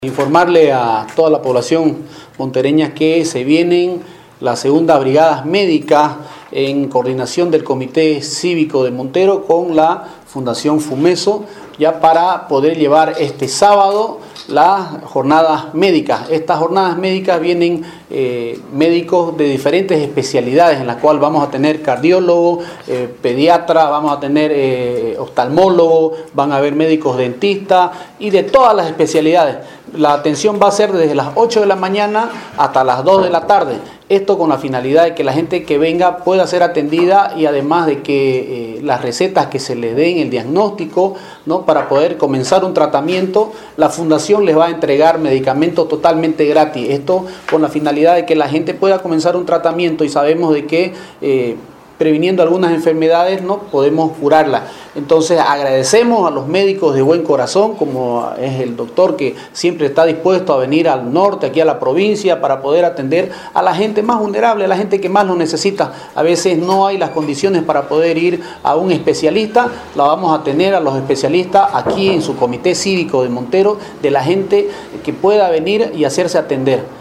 Informarle a toda la población montereña que se vienen las segundas brigadas médicas en coordinación del Comité Cívico de Montero con la Fundación Fumeso, ya para poder llevar este sábado las jornadas médicas. Estas jornadas médicas vienen médicos de diferentes especialidades, en las cuales vamos a tener cardiólogo, pediatra, vamos a tener oftalmólogo, van a haber médicos dentistas y de todas las especialidades. La atención va a ser desde las 8 de la mañana hasta las 2 de la tarde. Esto con la finalidad de que la gente que venga pueda ser atendida y además de que las recetas que se les den, el diagnóstico, ¿no?, para poder comenzar un tratamiento, la Fundación les va a entregar medicamentos totalmente gratis. Esto con la finalidad de que la gente pueda comenzar un tratamiento y sabemos de que previniendo algunas enfermedades, ¿no?, podemos curarlas. Entonces agradecemos a los médicos de buen corazón, como es el doctor que siempre está dispuesto a venir al norte, aquí a la provincia, para poder atender a la gente más vulnerable, a la gente que más lo necesita. A veces no hay las condiciones para poder ir a un especialista, la vamos a tener a los especialistas aquí en su Comité Cívico de Montero, de la gente que pueda venir y hacerse atender.